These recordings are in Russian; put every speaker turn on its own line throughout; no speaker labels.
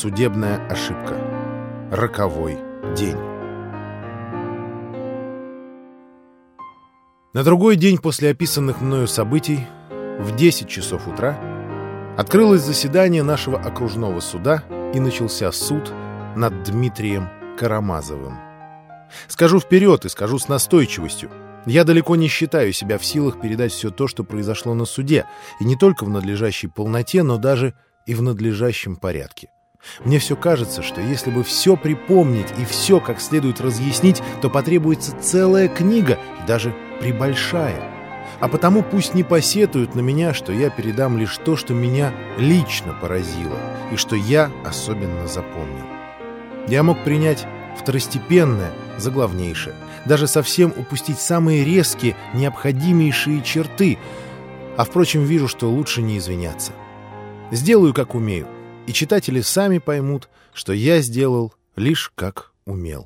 Судебная ошибка. Роковой день. На другой день после описанных мною событий в 10 часов утра открылось заседание нашего окружного суда и начался суд над Дмитрием Карамазовым. Скажу вперед и скажу с настойчивостью. Я далеко не считаю себя в силах передать все то, что произошло на суде, и не только в надлежащей полноте, но даже и в надлежащем порядке. Мне все кажется, что если бы все припомнить и все как следует разъяснить, то потребуется целая книга, и даже прибольшая. А потому пусть не посетуют на меня, что я передам лишь то, что меня лично поразило, и что я особенно запомнил. Я мог принять второстепенное за главнейшее, даже совсем упустить самые резкие, необходимейшие черты, а, впрочем, вижу, что лучше не извиняться. Сделаю, как умею, и читатели сами поймут, что я сделал лишь как умел.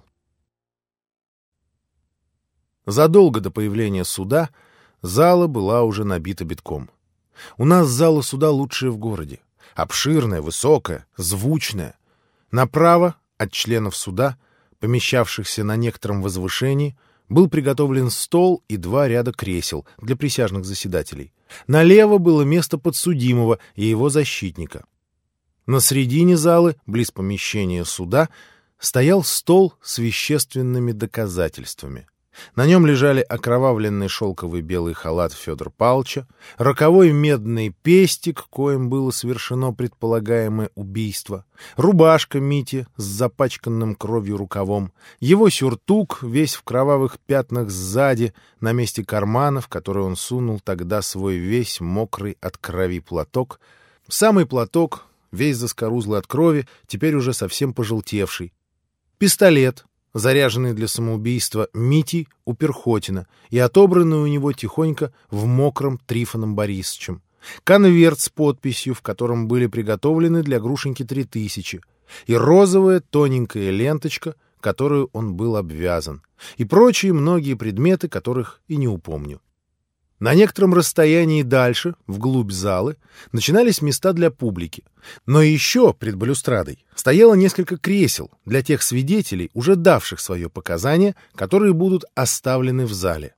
Задолго до появления суда зала была уже набита битком. У нас зала суда лучшая в городе. Обширная, высокая, звучная. Направо от членов суда, помещавшихся на некотором возвышении, был приготовлен стол и 2 ряда кресел для присяжных заседателей. Налево было место подсудимого и его защитника. На середине залы, близ помещения суда, стоял стол с вещественными доказательствами. На нем лежали окровавленный шелковый белый халат Федора Павловича, роковой медный пестик, коим было совершено предполагаемое убийство, рубашка Мити с запачканным кровью рукавом, его сюртук, весь в кровавых пятнах сзади, на месте кармана, в который он сунул тогда свой весь мокрый от крови платок, самый платок, весь заскорузлый от крови, теперь уже совсем пожелтевший, пистолет, заряженный для самоубийства Мити у Перхотина и отобранный у него тихонько в мокром Трифоном Борисовичем, конверт с подписью, в котором были приготовлены для Грушеньки 3000, и розовая тоненькая ленточка, которую он был обвязан, и прочие многие предметы, которых и не упомню. На некотором расстоянии дальше, вглубь залы, начинались места для публики. Но еще пред балюстрадой стояло несколько кресел для тех свидетелей, уже давших свое показание, которые будут оставлены в зале.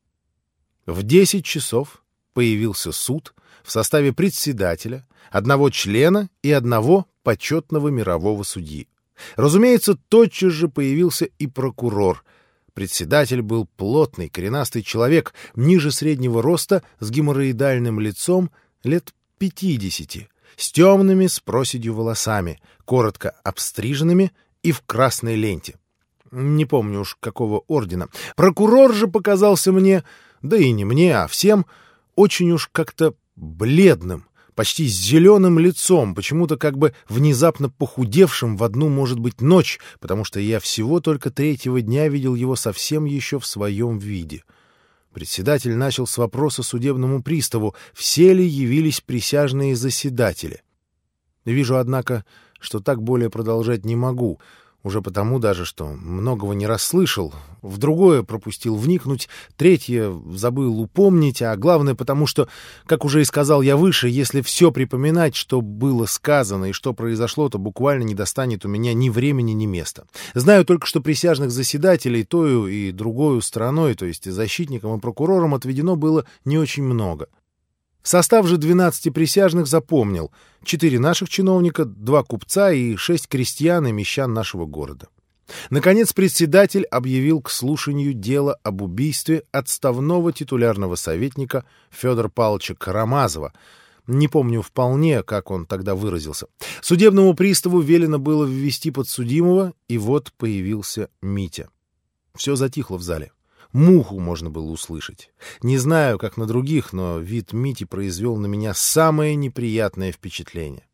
В 10 часов появился суд в составе председателя, 1 члена и 1 почетного мирового судьи. Разумеется, тотчас же появился и прокурор. Председатель был плотный, коренастый человек, ниже среднего роста, с геморроидальным лицом, лет 50, с темными с проседью волосами, коротко обстриженными и в красной ленте. Не помню уж какого ордена. Прокурор же показался мне, да и не мне, а всем, очень уж как-то бледным, почти с зеленым лицом, почему-то как бы внезапно похудевшим в одну, может быть, ночь, потому что я всего только 3-го дня видел его совсем еще в своем виде. Председатель начал с вопроса судебному приставу, все ли явились присяжные заседатели. Вижу, однако, что так более продолжать не могу, уже потому даже, что многого не расслышал, в другое пропустил вникнуть, 3-е забыл упомнить, а главное потому, что, как уже и сказал я выше, если все припоминать, что было сказано и что произошло, то буквально не достанет у меня ни времени, ни места. Знаю только, что присяжных заседателей тою и другою стороной, то есть защитникам и прокурорам, отведено было не очень много. Состав же 12 присяжных запомнил: 4 наших чиновника, 2 купца и 6 крестьян и мещан нашего города. Наконец председатель объявил к слушанию дело об убийстве отставного титулярного советника Федора Павловича Карамазова. Не помню вполне, как он тогда выразился. Судебному приставу велено было ввести подсудимого, и вот появился Митя. Все затихло в зале. Муху можно было услышать. Не знаю, как на других, но вид Мити произвел на меня самое неприятное впечатление.